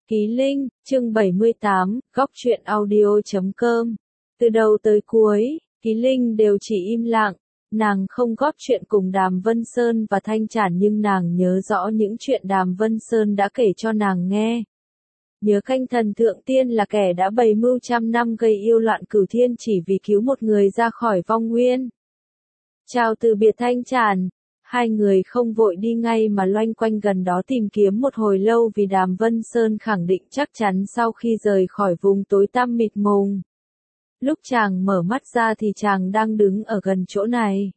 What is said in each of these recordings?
Ký Linh, chương 78, góc truyện audio.com. Từ đầu tới cuối, Ký Linh đều chỉ im lặng, nàng không góp chuyện cùng Đàm Vân Sơn và Thanh Trản nhưng nàng nhớ rõ những chuyện Đàm Vân Sơn đã kể cho nàng nghe. Nhớ Khanh Thần Thượng Tiên là kẻ đã bày mưu trăm năm gây yêu loạn cửu thiên chỉ vì cứu một người ra khỏi vong nguyên. Chào từ biệt Thanh Trản. Hai người không vội đi ngay mà loanh quanh gần đó tìm kiếm một hồi lâu vì Đàm Vân Sơn khẳng định chắc chắn sau khi rời khỏi vùng tối tăm mịt mùng. Lúc chàng mở mắt ra thì chàng đang đứng ở gần chỗ này.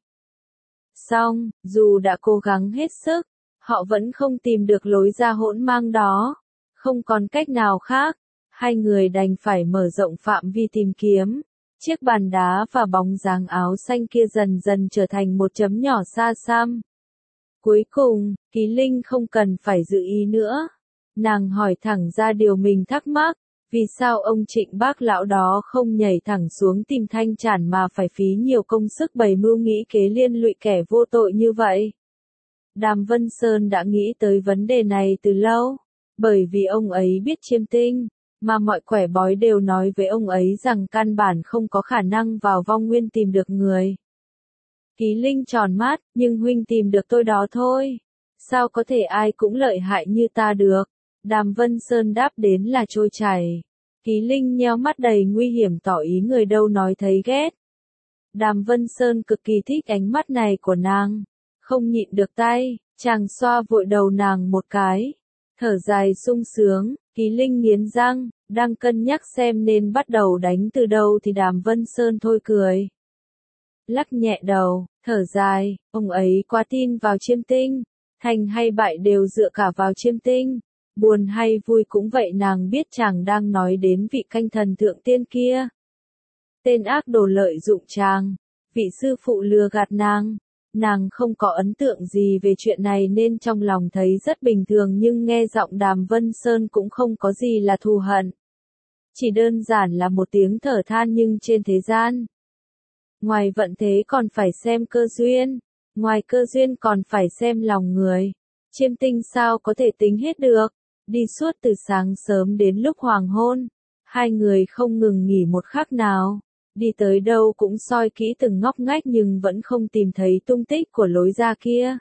Song, dù đã cố gắng hết sức, họ vẫn không tìm được lối ra hỗn mang đó. Không còn cách nào khác, hai người đành phải mở rộng phạm vi tìm kiếm. Chiếc bàn đá và bóng dáng áo xanh kia dần dần trở thành một chấm nhỏ xa xăm. Cuối cùng, Ký Linh không cần phải giữ ý nữa. Nàng hỏi thẳng ra điều mình thắc mắc, vì sao ông Trịnh bác lão đó không nhảy thẳng xuống tìm Thanh Trản mà phải phí nhiều công sức bày mưu nghĩ kế liên lụy kẻ vô tội như vậy. Đàm Vân Sơn đã nghĩ tới vấn đề này từ lâu, bởi vì ông ấy biết chiêm tinh. Mà mọi quẻ bói đều nói với ông ấy rằng căn bản không có khả năng vào vong nguyên tìm được người. Ký Linh tròn mắt, nhưng huynh tìm được tôi đó thôi. Sao có thể ai cũng lợi hại như ta được? Đàm Vân Sơn đáp đến là trôi chảy. Ký Linh nheo mắt đầy nguy hiểm tỏ ý người đâu nói thấy ghét. Đàm Vân Sơn cực kỳ thích ánh mắt này của nàng. Không nhịn được tay, chàng xoa vội đầu nàng một cái. Thở dài sung sướng. Ký Linh nghiến răng, đang cân nhắc xem nên bắt đầu đánh từ đâu thì Đàm Vân Sơn thôi cười. Lắc nhẹ đầu, thở dài, ông ấy quá tin vào chiêm tinh, thành hay bại đều dựa cả vào chiêm tinh. Buồn hay vui cũng vậy, nàng biết chàng đang nói đến vị Khanh Thần Thượng Tiên kia. Tên ác đồ lợi dụng chàng, vị sư phụ lừa gạt nàng. Nàng không có ấn tượng gì về chuyện này nên trong lòng thấy rất bình thường nhưng nghe giọng Đàm Vân Sơn cũng không có gì là thù hận. Chỉ đơn giản là một tiếng thở than nhưng trên thế gian. Ngoài vận thế còn phải xem cơ duyên, ngoài cơ duyên còn phải xem lòng người. Chiêm tinh sao có thể tính hết được, đi suốt từ sáng sớm đến lúc hoàng hôn. Hai người không ngừng nghỉ một khắc nào. Đi tới đâu cũng soi kỹ từng ngóc ngách nhưng vẫn không tìm thấy tung tích của lối ra kia.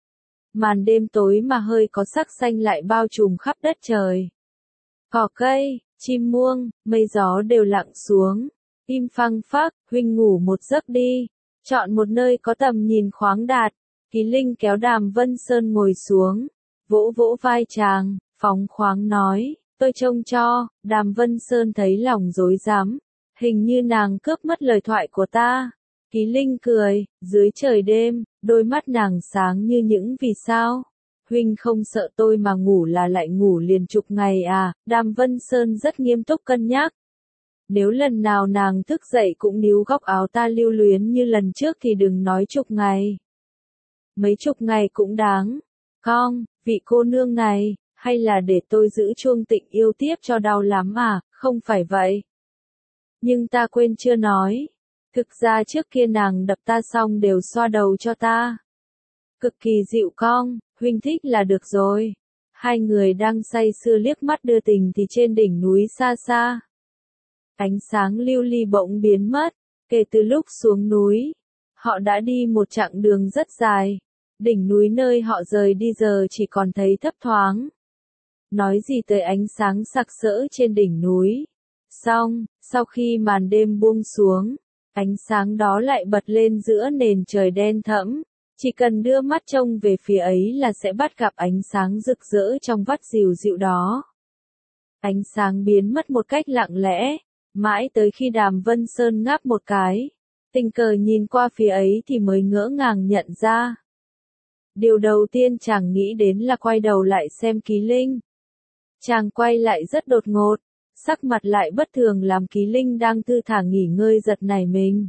Màn đêm tối mà hơi có sắc xanh lại bao trùm khắp đất trời. Cỏ cây, chim muông, mây gió đều lặng xuống. Im phăng phắc, huynh ngủ một giấc đi. Chọn một nơi có tầm nhìn khoáng đạt. Ký Linh kéo Đàm Vân Sơn ngồi xuống. Vỗ vỗ vai chàng, phóng khoáng nói, tôi trông cho. Đàm Vân Sơn thấy lòng rối rắm. Hình như nàng cướp mất lời thoại của ta. Ký Linh cười, dưới trời đêm, đôi mắt nàng sáng như những vì sao. Huynh không sợ tôi mà ngủ là lại ngủ liền chục ngày à? Đàm Vân Sơn rất nghiêm túc cân nhắc. Nếu lần nào nàng thức dậy cũng níu góc áo ta lưu luyến như lần trước thì đừng nói chục ngày. Mấy chục ngày cũng đáng. Con, vị cô nương này, hay là để tôi giữ chuông Tịnh Yêu tiếp cho đau lắm à? Không phải vậy. Nhưng ta quên chưa nói. Thực ra trước kia nàng đập ta xong đều xoa đầu cho ta. Cực kỳ dịu cong, huynh thích là được rồi. Hai người đang say sưa liếc mắt đưa tình thì trên đỉnh núi xa xa. Ánh sáng lưu ly bỗng biến mất. Kể từ lúc xuống núi, họ đã đi một chặng đường rất dài. Đỉnh núi nơi họ rời đi giờ chỉ còn thấy thấp thoáng. Nói gì tới ánh sáng sặc sỡ trên đỉnh núi. Xong, sau khi màn đêm buông xuống, ánh sáng đó lại bật lên giữa nền trời đen thẫm. Chỉ cần đưa mắt trông về phía ấy là sẽ bắt gặp ánh sáng rực rỡ trong vắt dịu dịu đó. Ánh sáng biến mất một cách lặng lẽ, mãi tới khi Đàm Vân Sơn ngáp một cái. Tình cờ nhìn qua phía ấy thì mới ngỡ ngàng nhận ra. Điều đầu tiên chàng nghĩ đến là quay đầu lại xem Ký Linh. Chàng quay lại rất đột ngột. Sắc mặt lại bất thường làm Ký Linh đang thư thả nghỉ ngơi giật nảy mình.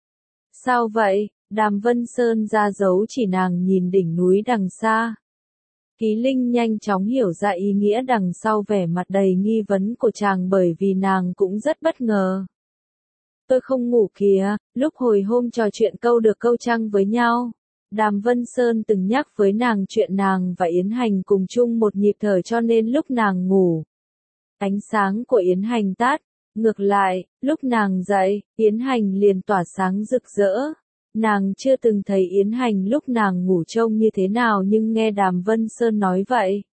Sao vậy? Đàm Vân Sơn ra dấu chỉ nàng nhìn đỉnh núi đằng xa. Ký Linh nhanh chóng hiểu ra ý nghĩa đằng sau vẻ mặt đầy nghi vấn của chàng bởi vì nàng cũng rất bất ngờ. Tôi không ngủ kìa, lúc hồi hôm trò chuyện câu được câu trăng với nhau. Đàm Vân Sơn từng nhắc với nàng chuyện nàng và Yến Hành cùng chung một nhịp thở cho nên lúc nàng ngủ. Ánh sáng của Yến Hành tắt. Ngược lại, lúc nàng dậy, Yến Hành liền tỏa sáng rực rỡ. Nàng chưa từng thấy Yến Hành lúc nàng ngủ trông như thế nào nhưng nghe Đàm Vân Sơn nói vậy.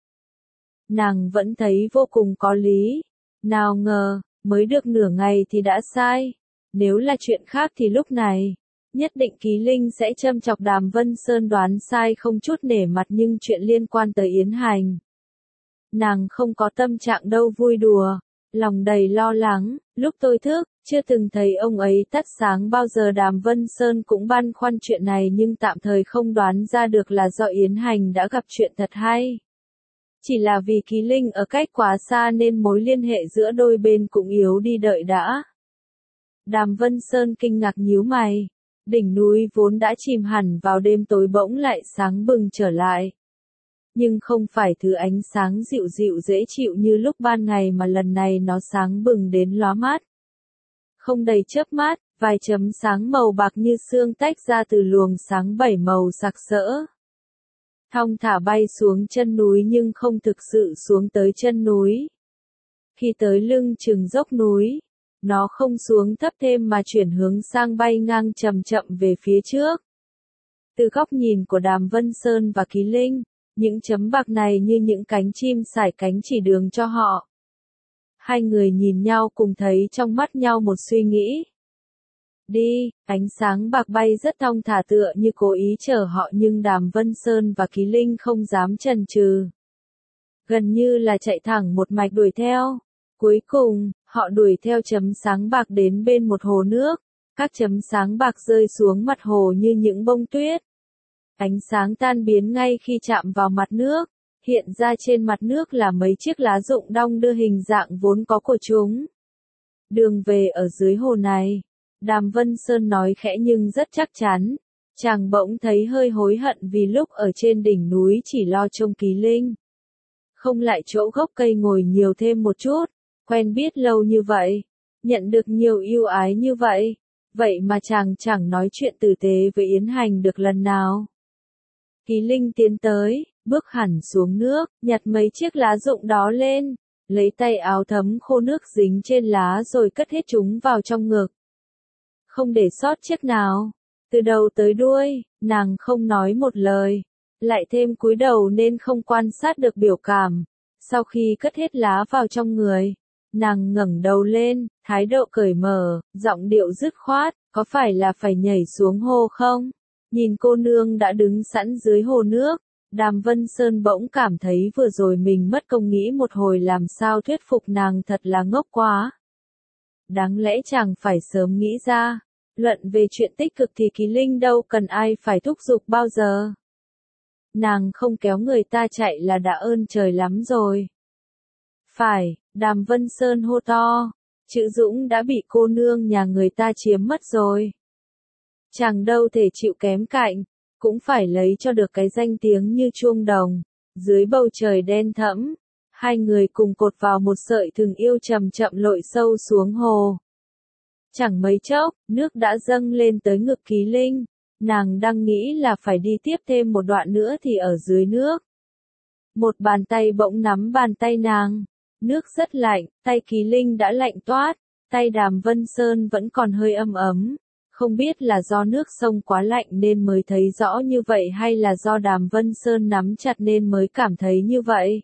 Nàng vẫn thấy vô cùng có lý. Nào ngờ, mới được nửa ngày thì đã sai. Nếu là chuyện khác thì lúc này, nhất định Ký Linh sẽ châm chọc Đàm Vân Sơn đoán sai không chút nể mặt nhưng chuyện liên quan tới Yến Hành. Nàng không có tâm trạng đâu vui đùa, lòng đầy lo lắng, lúc tôi thức, chưa từng thấy ông ấy tắt sáng bao giờ. Đàm Vân Sơn cũng băn khoăn chuyện này nhưng tạm thời không đoán ra được là do Yến Hành đã gặp chuyện thật hay. Chỉ là vì Ký Linh ở cách quá xa nên mối liên hệ giữa đôi bên cũng yếu đi đợi đã. Đàm Vân Sơn kinh ngạc nhíu mày. Đỉnh núi vốn đã chìm hẳn vào đêm tối bỗng lại sáng bừng trở lại. Nhưng không phải thứ ánh sáng dịu dịu dễ chịu như lúc ban ngày mà lần này nó sáng bừng đến lóa mắt. Không đầy chớp mắt, vài chấm sáng màu bạc như sương tách ra từ luồng sáng bảy màu sặc sỡ. Thong thả bay xuống chân núi nhưng không thực sự xuống tới chân núi. Khi tới lưng chừng dốc núi, nó không xuống thấp thêm mà chuyển hướng sang bay ngang chậm chậm về phía trước. Từ góc nhìn của Đàm Vân Sơn và Ký Linh, những chấm bạc này như những cánh chim sải cánh chỉ đường cho họ. Hai người nhìn nhau cùng thấy trong mắt nhau một suy nghĩ. Đi, ánh sáng bạc bay rất thong thả tựa như cố ý chở họ nhưng Đàm Vân Sơn và Ký Linh không dám chần chừ. Gần như là chạy thẳng một mạch đuổi theo. Cuối cùng, họ đuổi theo chấm sáng bạc đến bên một hồ nước. Các chấm sáng bạc rơi xuống mặt hồ như những bông tuyết. Ánh sáng tan biến ngay khi chạm vào mặt nước. Hiện ra trên mặt nước là mấy chiếc lá rụng đong đưa hình dạng vốn có của chúng. Đường về ở dưới hồ này. Đàm Vân Sơn nói khẽ nhưng rất chắc chắn. Chàng bỗng thấy hơi hối hận vì lúc ở trên đỉnh núi chỉ lo trông Ký Linh. Không lại chỗ gốc cây ngồi nhiều thêm một chút. Quen biết lâu như vậy. Nhận được nhiều ưu ái như vậy. Vậy mà chàng chẳng nói chuyện tử tế với Yến Hành được lần nào. Ký Linh tiến tới, bước hẳn xuống nước, nhặt mấy chiếc lá rụng đó lên. Lấy tay áo thấm khô nước dính trên lá rồi cất hết chúng vào trong ngực. Không để sót chiếc nào. Từ đầu tới đuôi, nàng không nói một lời. Lại thêm cúi đầu nên không quan sát được biểu cảm. Sau khi cất hết lá vào trong người, nàng ngẩng đầu lên, thái độ cởi mở, giọng điệu dứt khoát, có phải là phải nhảy xuống hồ không? Nhìn cô nương đã đứng sẵn dưới hồ nước, Đàm Vân Sơn bỗng cảm thấy vừa rồi mình mất công nghĩ một hồi làm sao thuyết phục nàng thật là ngốc quá. Đáng lẽ chàng phải sớm nghĩ ra. Luận về chuyện tích cực thì Ký Linh đâu cần ai phải thúc giục bao giờ. Nàng không kéo người ta chạy là đã ơn trời lắm rồi. Phải, Đàm Vân Sơn hô to. Chữ Dũng đã bị cô nương nhà người ta chiếm mất rồi. Chàng đâu thể chịu kém cạnh, cũng phải lấy cho được cái danh tiếng như chuông đồng. Dưới bầu trời đen thẫm, hai người cùng cột vào một sợi thừng yêu chậm chậm lội sâu xuống hồ. Chẳng mấy chốc, nước đã dâng lên tới ngực Ký Linh. Nàng đang nghĩ là phải đi tiếp thêm một đoạn nữa thì ở dưới nước. Một bàn tay bỗng nắm bàn tay nàng. Nước rất lạnh, tay Ký Linh đã lạnh toát. Tay Đàm Vân Sơn vẫn còn hơi ấm ấm. Không biết là do nước sông quá lạnh nên mới thấy rõ như vậy hay là do Đàm Vân Sơn nắm chặt nên mới cảm thấy như vậy.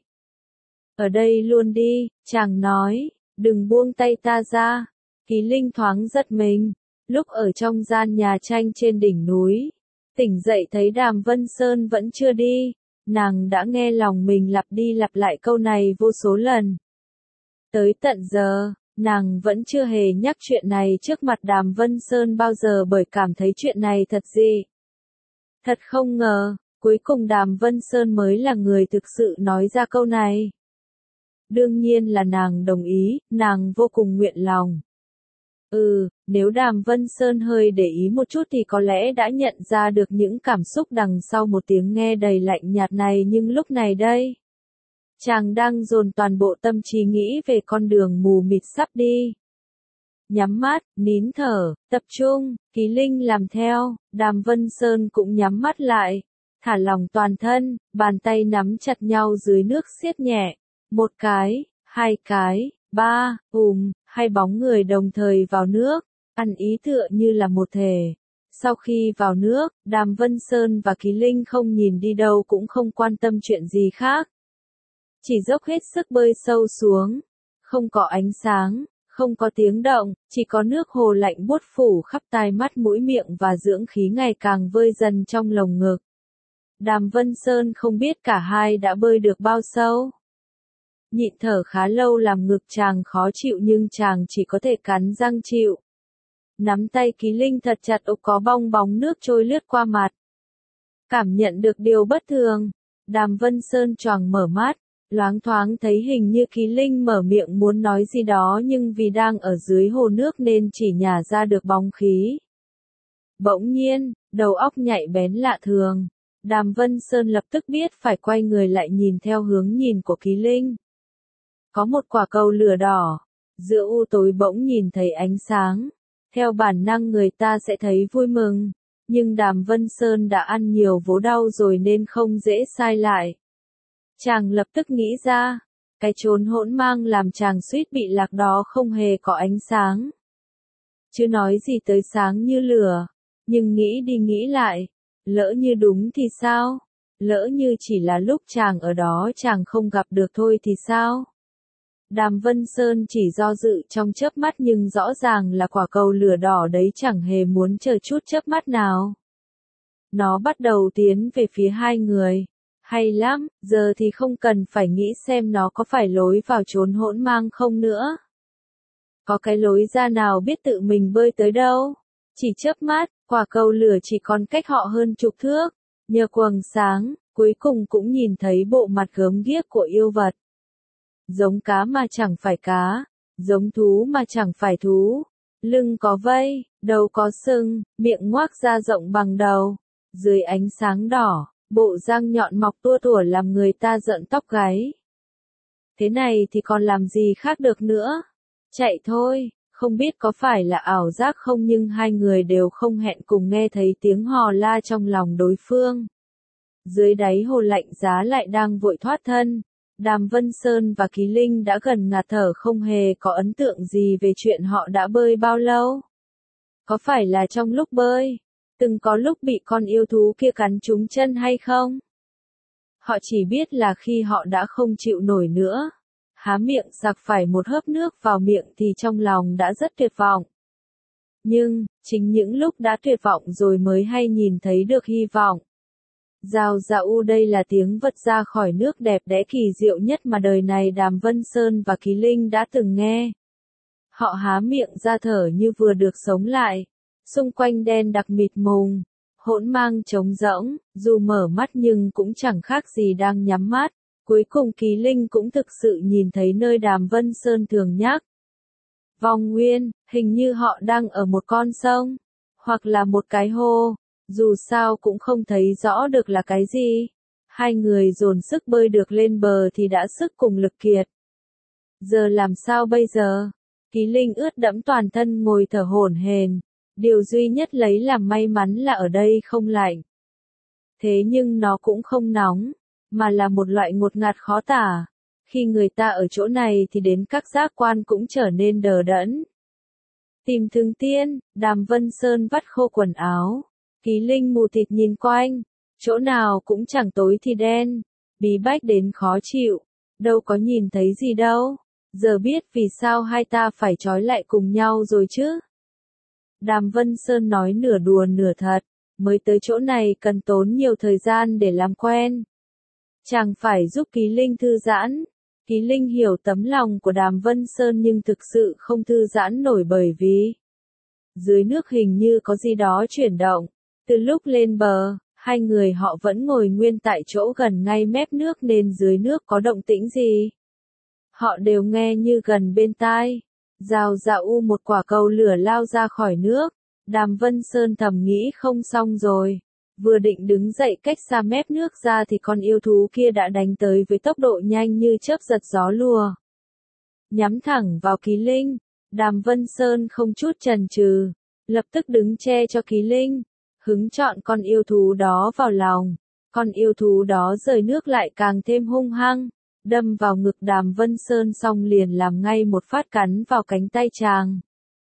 Ở đây luôn đi, chàng nói, đừng buông tay ta ra. Ký Linh thoáng giật mình, lúc ở trong gian nhà tranh trên đỉnh núi, tỉnh dậy thấy Đàm Vân Sơn vẫn chưa đi, nàng đã nghe lòng mình lặp đi lặp lại câu này vô số lần. Tới tận giờ, nàng vẫn chưa hề nhắc chuyện này trước mặt Đàm Vân Sơn bao giờ bởi cảm thấy chuyện này thật gì. Thật không ngờ, cuối cùng Đàm Vân Sơn mới là người thực sự nói ra câu này. Đương nhiên là nàng đồng ý, nàng vô cùng nguyện lòng. Nếu Đàm Vân Sơn hơi để ý một chút thì có lẽ đã nhận ra được những cảm xúc đằng sau một tiếng nghe đầy lạnh nhạt này nhưng lúc này đây. Chàng đang dồn toàn bộ tâm trí nghĩ về con đường mù mịt sắp đi. Nhắm mắt, nín thở, tập trung, Ký Linh làm theo, Đàm Vân Sơn cũng nhắm mắt lại. Thả lỏng toàn thân, bàn tay nắm chặt nhau dưới nước siết nhẹ. Một cái, hai cái, ba, hai bóng người đồng thời vào nước, ăn ý tựa như là một thể. Sau khi vào nước, Đàm Vân Sơn và Kỳ Linh không nhìn đi đâu cũng không quan tâm chuyện gì khác. Chỉ dốc hết sức bơi sâu xuống. Không có ánh sáng, không có tiếng động, chỉ có nước hồ lạnh buốt phủ khắp tai mắt mũi miệng và dưỡng khí ngày càng vơi dần trong lồng ngực. Đàm Vân Sơn không biết cả hai đã bơi được bao sâu. Nhịn thở khá lâu làm ngực chàng khó chịu nhưng chàng chỉ có thể cắn răng chịu. Nắm tay Kỳ Linh thật chặt ôm có bong bóng nước trôi lướt qua mặt. Cảm nhận được điều bất thường, Đàm Vân Sơn choàng mở mắt, loáng thoáng thấy hình như Kỳ Linh mở miệng muốn nói gì đó nhưng vì đang ở dưới hồ nước nên chỉ nhả ra được bóng khí. Bỗng nhiên, đầu óc nhạy bén lạ thường, Đàm Vân Sơn lập tức biết phải quay người lại nhìn theo hướng nhìn của Kỳ Linh. Có một quả cầu lửa đỏ, giữa u tối bỗng nhìn thấy ánh sáng. Theo bản năng người ta sẽ thấy vui mừng, nhưng Đàm Vân Sơn đã ăn nhiều vố đau rồi nên không dễ sai lại. Chàng lập tức nghĩ ra, cái chốn hỗn mang làm chàng suýt bị lạc đó không hề có ánh sáng. Chứ nói gì tới sáng như lửa, nhưng nghĩ đi nghĩ lại, lỡ như đúng thì sao? Lỡ như chỉ là lúc chàng ở đó chàng không gặp được thôi thì sao? Đàm Vân Sơn chỉ do dự trong chớp mắt nhưng rõ ràng là quả cầu lửa đỏ đấy chẳng hề muốn chờ chút chớp mắt nào. Nó bắt đầu tiến về phía hai người. Hay lắm, giờ thì không cần phải nghĩ xem nó có phải lối vào chốn hỗn mang không nữa. Có cái lối ra nào biết tự mình bơi tới đâu. Chỉ chớp mắt, quả cầu lửa chỉ còn cách họ hơn chục thước. Nhờ quầng sáng, cuối cùng cũng nhìn thấy bộ mặt gớm ghiếc của yêu vật. Giống cá mà chẳng phải cá, giống thú mà chẳng phải thú. Lưng có vây, đầu có sừng, miệng ngoác ra rộng bằng đầu. Dưới ánh sáng đỏ, bộ răng nhọn mọc tua tủa làm người ta rợn tóc gáy. Thế này thì còn làm gì khác được nữa? Chạy thôi, không biết có phải là ảo giác không nhưng hai người đều không hẹn cùng nghe thấy tiếng hò la trong lòng đối phương. Dưới đáy hồ lạnh giá lại đang vội thoát thân. Đàm Vân Sơn và Kỳ Linh đã gần ngạt thở không hề có ấn tượng gì về chuyện họ đã bơi bao lâu. Có phải là trong lúc bơi, từng có lúc bị con yêu thú kia cắn trúng chân hay không? Họ chỉ biết là khi họ đã không chịu nổi nữa, há miệng giặc phải một hớp nước vào miệng thì trong lòng đã rất tuyệt vọng. Nhưng, chính những lúc đã tuyệt vọng rồi mới hay nhìn thấy được hy vọng. Rào rạo đây là tiếng vật ra khỏi nước đẹp đẽ kỳ diệu nhất mà đời này Đàm Vân Sơn và Kỳ Linh đã từng nghe. Họ há miệng ra thở như vừa được sống lại. Xung quanh đen đặc mịt mùng, hỗn mang trống rỗng, dù mở mắt nhưng cũng chẳng khác gì đang nhắm mắt. Cuối cùng Kỳ Linh cũng thực sự nhìn thấy nơi Đàm Vân Sơn thường nhắc. Vòng Nguyên, hình như họ đang ở một con sông, hoặc là một cái hồ. Dù sao cũng không thấy rõ được là cái gì. Hai người dồn sức bơi được lên bờ thì đã sức cùng lực kiệt. Giờ làm sao bây giờ? Kỳ Linh ướt đẫm toàn thân ngồi thở hổn hển. Điều duy nhất lấy làm may mắn là ở đây không lạnh. Thế nhưng nó cũng không nóng, mà là một loại ngột ngạt khó tả. Khi người ta ở chỗ này thì đến các giác quan cũng trở nên đờ đẫn. Tìm Thường Tiên, Đàm Vân Sơn vắt khô quần áo. Kỳ Linh mù tịt nhìn quanh, chỗ nào cũng chẳng tối thì đen, bí bách đến khó chịu, đâu có nhìn thấy gì đâu, giờ biết vì sao hai ta phải trói lại cùng nhau rồi chứ. Đàm Vân Sơn nói nửa đùa nửa thật, mới tới chỗ này cần tốn nhiều thời gian để làm quen. Chàng phải giúp Kỳ Linh thư giãn. Kỳ Linh hiểu tấm lòng của Đàm Vân Sơn nhưng thực sự không thư giãn nổi bởi vì dưới nước hình như có gì đó chuyển động. Từ lúc lên bờ, hai người họ vẫn ngồi nguyên tại chỗ gần ngay mép nước nên dưới nước có động tĩnh gì. Họ đều nghe như gần bên tai. Rào rạo một quả cầu lửa lao ra khỏi nước. Đàm Vân Sơn thầm nghĩ không xong rồi. Vừa định đứng dậy cách xa mép nước ra thì con yêu thú kia đã đánh tới với tốc độ nhanh như chớp giật gió lùa. Nhắm thẳng vào Kỳ Linh. Đàm Vân Sơn không chút chần chừ, lập tức đứng che cho Kỳ Linh. Hứng chọn con yêu thú đó vào lòng. Con yêu thú đó rời nước lại càng thêm hung hăng. đâm vào ngực Đàm Vân Sơn xong liền làm ngay một phát cắn vào cánh tay chàng.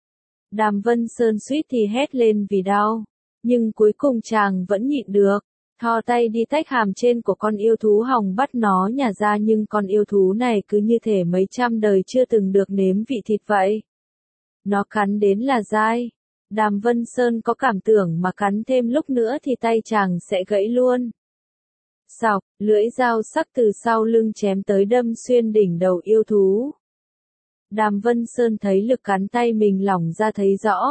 Đàm Vân Sơn suýt thì hét lên vì đau, nhưng cuối cùng chàng vẫn nhịn được, thò tay đi tách hàm trên của con yêu thú hòng bắt nó nhả ra, nhưng con yêu thú này cứ như thể mấy trăm đời chưa từng được nếm vị thịt vậy. Nó cắn đến là dai. Đàm Vân Sơn có cảm tưởng mà cắn thêm lúc nữa thì tay chàng sẽ gãy luôn. Sọc, lưỡi dao sắc từ sau lưng chém tới đâm xuyên đỉnh đầu yêu thú. Đàm Vân Sơn thấy lực cắn tay mình lỏng ra thấy rõ.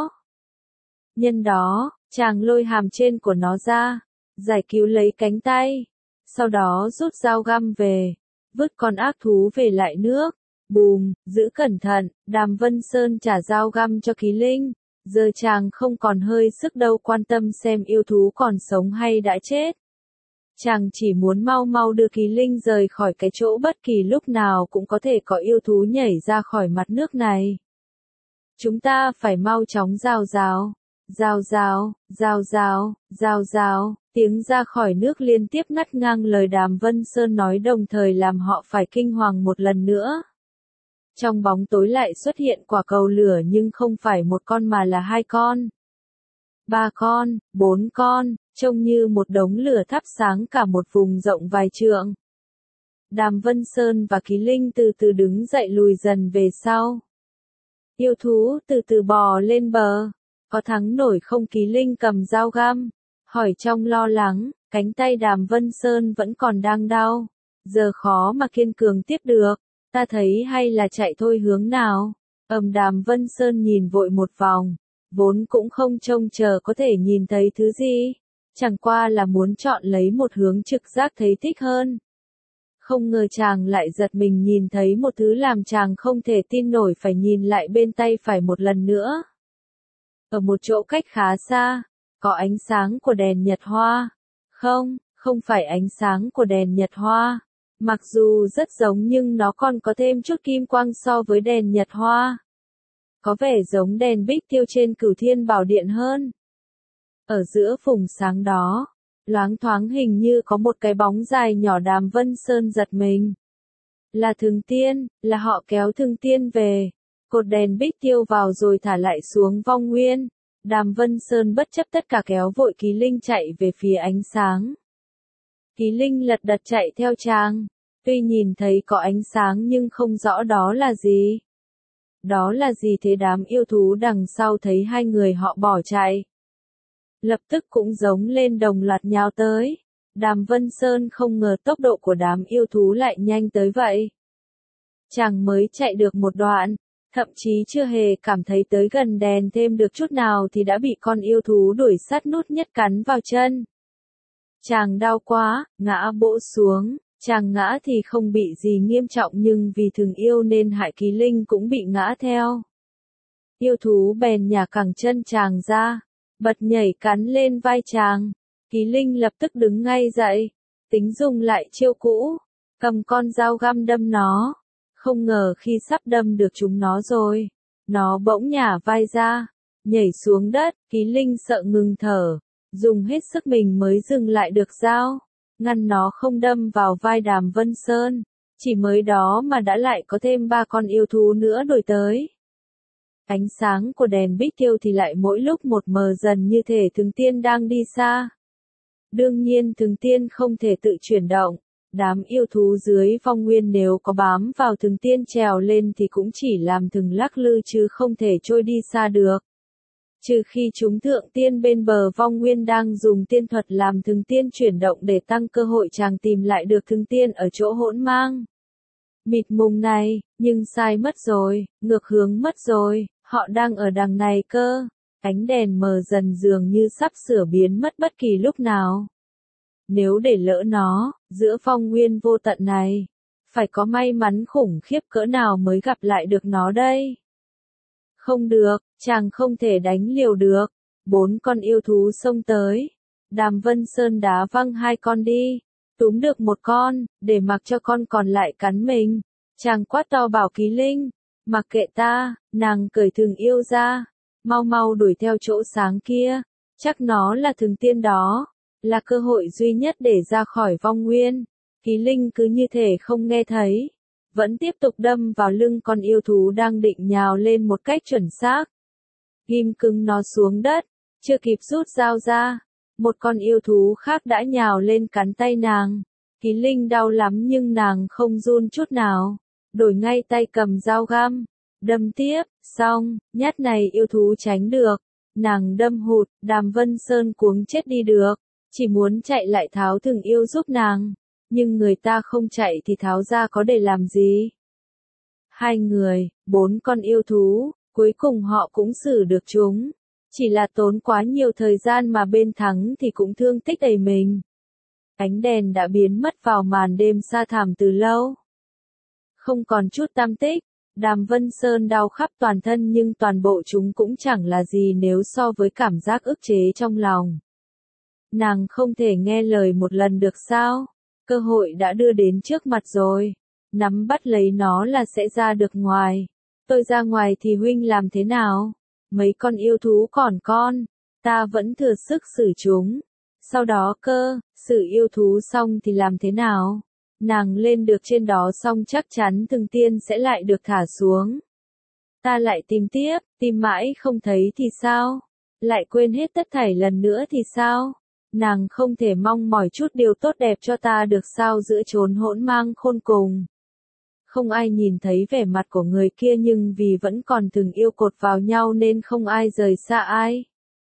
Nhân đó, chàng lôi hàm trên của nó ra, giải cứu lấy cánh tay. Sau đó rút dao găm về, vứt con ác thú về lại nước. Bùm, giữ cẩn thận, Đàm Vân Sơn trả dao găm cho Ký Linh. Giờ chàng không còn hơi sức đâu quan tâm xem yêu thú còn sống hay đã chết. Chàng chỉ muốn mau mau đưa Ký Linh rời khỏi cái chỗ bất kỳ lúc nào cũng có thể có yêu thú nhảy ra khỏi mặt nước này. Chúng ta phải mau chóng rào rào, rào rào, rào rào, rào rào, tiếng ra khỏi nước liên tiếp ngắt ngang lời Đàm Vân Sơn nói, đồng thời làm họ phải kinh hoàng một lần nữa. Trong bóng tối lại xuất hiện quả cầu lửa, nhưng không phải một con mà là 2 con. 3 con, 4 con, trông như một đống lửa thắp sáng cả một vùng rộng vài trượng. Đàm Vân Sơn và Ký Linh từ từ đứng dậy lùi dần về sau. Yêu thú từ từ bò lên bờ. Có thắng nổi không? Ký Linh cầm dao găm, hỏi trong lo lắng, cánh tay Đàm Vân Sơn vẫn còn đang đau. Giờ khó mà kiên cường tiếp được. Ta thấy hay là chạy thôi, hướng nào? Đàm Vân Sơn nhìn vội một vòng, vốn cũng không trông chờ có thể nhìn thấy thứ gì, chẳng qua là muốn chọn lấy một hướng trực giác thấy thích hơn. Không ngờ chàng lại giật mình nhìn thấy một thứ làm chàng không thể tin nổi, phải nhìn lại bên tay phải một lần nữa. Ở một chỗ cách khá xa, có ánh sáng của đèn nhật hoa. Không phải ánh sáng của đèn nhật hoa. Mặc dù rất giống nhưng nó còn có thêm chút kim quang so với đèn nhật hoa. Có vẻ giống đèn bích tiêu trên Cửu Thiên Bảo Điện hơn. Ở giữa vùng sáng đó, loáng thoáng hình như có một cái bóng dài nhỏ. Đàm Vân Sơn giật mình. Là Thường Tiên, là họ kéo Thường Tiên về. Cột đèn bích tiêu vào rồi thả lại xuống vong nguyên. Đàm Vân Sơn bất chấp tất cả kéo vội Ký Linh chạy về phía ánh sáng. Ký Linh lật đật chạy theo chàng. Tuy nhìn thấy có ánh sáng nhưng không rõ đó là gì. Đó là gì thế? Đám yêu thú đằng sau thấy hai người họ bỏ chạy, lập tức cũng giống lên đồng loạt nhào tới. Đàm Vân Sơn không ngờ tốc độ của đám yêu thú lại nhanh tới vậy. Chàng mới chạy được một đoạn, thậm chí chưa hề cảm thấy tới gần đèn thêm được chút nào thì đã bị con yêu thú đuổi sát nút nhất cắn vào chân. Chàng đau quá, ngã bổ xuống. Chàng ngã thì không bị gì nghiêm trọng, nhưng vì thường yêu nên hại Ký Linh cũng bị ngã theo. Yêu thú bèn nhả cẳng chân chàng ra, bật nhảy cắn lên vai chàng. Ký Linh lập tức đứng ngay dậy, tính dùng lại chiêu cũ, cầm con dao găm đâm nó. Không ngờ khi sắp đâm được chúng nó rồi, nó bỗng nhả vai ra, nhảy xuống đất. Ký Linh sợ ngừng thở, dùng hết sức mình mới dừng lại được dao, ngăn nó không đâm vào vai Đàm Vân Sơn. Chỉ mới đó mà đã lại có thêm 3 con yêu thú nữa đuổi tới. Ánh sáng của đèn bích tiêu thì lại mỗi lúc một mờ dần, như thể Thường Tiên đang đi xa. Đương nhiên Thường Tiên không thể tự chuyển động. Đám yêu thú dưới vong nguyên nếu có bám vào Thường Tiên trèo lên thì cũng chỉ làm Thường lắc lư chứ không thể trôi đi xa được. Trừ khi chúng thượng tiên bên bờ vong nguyên đang dùng tiên thuật làm Thường Tiên chuyển động để tăng cơ hội chàng tìm lại được Thường Tiên ở chỗ hỗn mang mịt mùng này, nhưng sai mất rồi, ngược hướng mất rồi, họ đang ở đằng này cơ. Ánh đèn mờ dần dường như sắp sửa biến mất bất kỳ lúc nào. Nếu để lỡ nó, giữa vong nguyên vô tận này, phải có may mắn khủng khiếp cỡ nào mới gặp lại được nó đây. Không được, chàng không thể đánh liều được. 4 con yêu thú xông tới. Đàm Vân Sơn đá văng 2 con đi, túm được 1 con, để mặc cho con còn lại cắn mình. Chàng quát to bảo Ký Linh, mặc kệ ta. Nàng cởi Thường Yêu ra, mau mau đuổi theo chỗ sáng kia, chắc nó là Thường Tiên đó, là cơ hội duy nhất để ra khỏi vong nguyên. Kỳ Linh cứ như thể không nghe thấy, vẫn tiếp tục đâm vào lưng con yêu thú đang định nhào lên một cách chuẩn xác. Ghim cứng nó xuống đất, chưa kịp rút dao ra, một con yêu thú khác đã nhào lên cắn tay nàng. Kỳ Linh đau lắm nhưng nàng không run chút nào, đổi ngay tay cầm dao găm, đâm tiếp, xong, nhát này yêu thú tránh được, nàng đâm hụt, Đàm Vân Sơn cuống chết đi được, chỉ muốn chạy lại tháo thừng yêu giúp nàng, nhưng người ta không chạy thì tháo ra có để làm gì. Hai người, 4 con yêu thú, cuối cùng họ cũng xử được chúng, chỉ là tốn quá nhiều thời gian mà bên thắng thì cũng thương tích đầy mình. Ánh đèn đã biến mất vào màn đêm sa thẳm từ lâu. Không còn chút tăm tích, Đàm Vân Sơn đau khắp toàn thân nhưng toàn bộ chúng cũng chẳng là gì nếu so với cảm giác ức chế trong lòng. Nàng không thể nghe lời một lần được sao? Cơ hội đã đưa đến trước mặt rồi. Nắm bắt lấy nó là sẽ ra được ngoài. Tôi ra ngoài thì huynh làm thế nào? Mấy con yêu thú còn con, ta vẫn thừa sức xử chúng. Sau đó xử yêu thú xong thì làm thế nào? Nàng lên được trên đó xong chắc chắn Thường Tiên sẽ lại được thả xuống. Ta lại tìm tiếp, tìm mãi không thấy thì sao? Lại quên hết tất thảy lần nữa thì sao? Nàng không thể mong mỏi chút điều tốt đẹp cho ta được sao giữa chốn hỗn mang khôn cùng. Không ai nhìn thấy vẻ mặt của người kia nhưng vì vẫn còn từng yêu cột vào nhau nên không ai rời xa ai.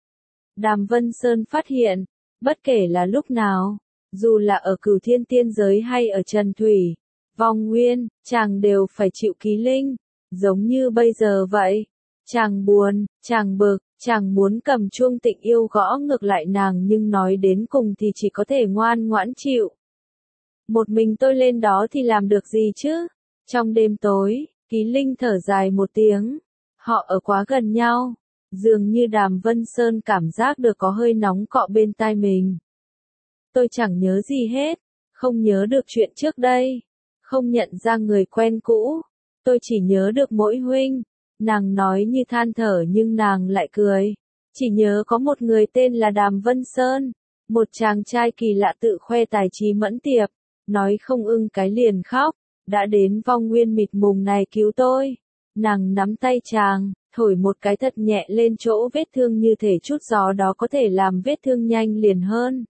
Đàm Vân Sơn phát hiện, bất kể là lúc nào, dù là ở Cửu Thiên Tiên Giới hay ở Trần Thủy, Vong Nguyên, chàng đều phải chịu Kỳ Linh, giống như bây giờ vậy. Chàng buồn, chàng bực, chàng muốn cầm chuông Tịnh Yêu gõ ngược lại nàng nhưng nói đến cùng thì chỉ có thể ngoan ngoãn chịu. Một mình tôi lên đó thì làm được gì chứ? Trong đêm tối, Kỳ Linh thở dài một tiếng. Họ ở quá gần nhau, dường như Đàm Vân Sơn cảm giác được có hơi nóng cọ bên tai mình. Tôi chẳng nhớ gì hết, không nhớ được chuyện trước đây, không nhận ra người quen cũ, tôi chỉ nhớ được mỗi huynh. Nàng nói như than thở nhưng nàng lại cười. Chỉ nhớ có một người tên là Đàm Vân Sơn, một chàng trai kỳ lạ tự khoe tài trí mẫn tiệp, nói không ưng cái liền khóc, đã đến Vong Nguyên mịt mùng này cứu tôi. Nàng nắm tay chàng, thổi một cái thật nhẹ lên chỗ vết thương như thể chút gió đó có thể làm vết thương nhanh liền hơn.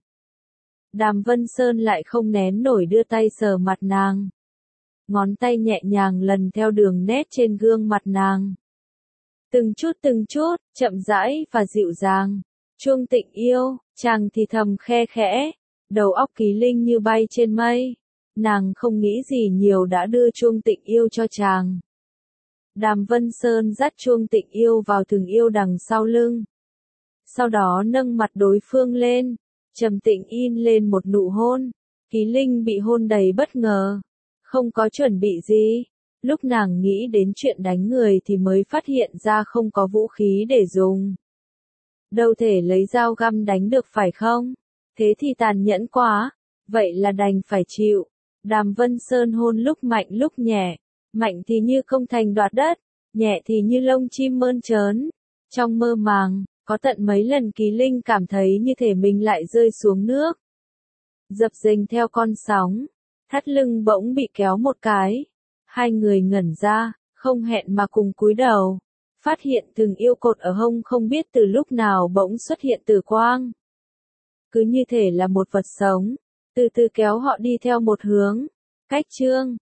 Đàm Vân Sơn lại không nén nổi đưa tay sờ mặt nàng. Ngón tay nhẹ nhàng lần theo đường nét trên gương mặt nàng. Từng chút, chậm rãi và dịu dàng. Chuông Tịnh Yêu, chàng thì thầm khe khẽ, đầu óc Kỳ Linh như bay trên mây. Nàng không nghĩ gì nhiều đã đưa chuông Tịnh Yêu cho chàng. Đàm Vân Sơn dắt chuông Tịnh Yêu vào thừng yêu đằng sau lưng. Sau đó nâng mặt đối phương lên, trầm tĩnh in lên một nụ hôn. Kỳ Linh bị hôn đầy bất ngờ, không có chuẩn bị gì. Lúc nàng nghĩ đến chuyện đánh người thì mới phát hiện ra không có vũ khí để dùng. Đâu thể lấy dao găm đánh được phải không? Thế thì tàn nhẫn quá, vậy là đành phải chịu. Đàm Vân Sơn hôn lúc mạnh lúc nhẹ, mạnh thì như công thành đoạt đất, nhẹ thì như lông chim mơn trớn. Trong mơ màng, có tận mấy lần Kỳ Linh cảm thấy như thể mình lại rơi xuống nước. Dập dềnh theo con sóng, thắt lưng bỗng bị kéo một cái. Hai người ngẩn ra, không hẹn mà cùng cúi đầu. Phát hiện thừng yêu cột ở hông không biết từ lúc nào bỗng xuất hiện tử quang. Cứ như thể là một vật sống, từ từ kéo họ đi theo một hướng. Cách chương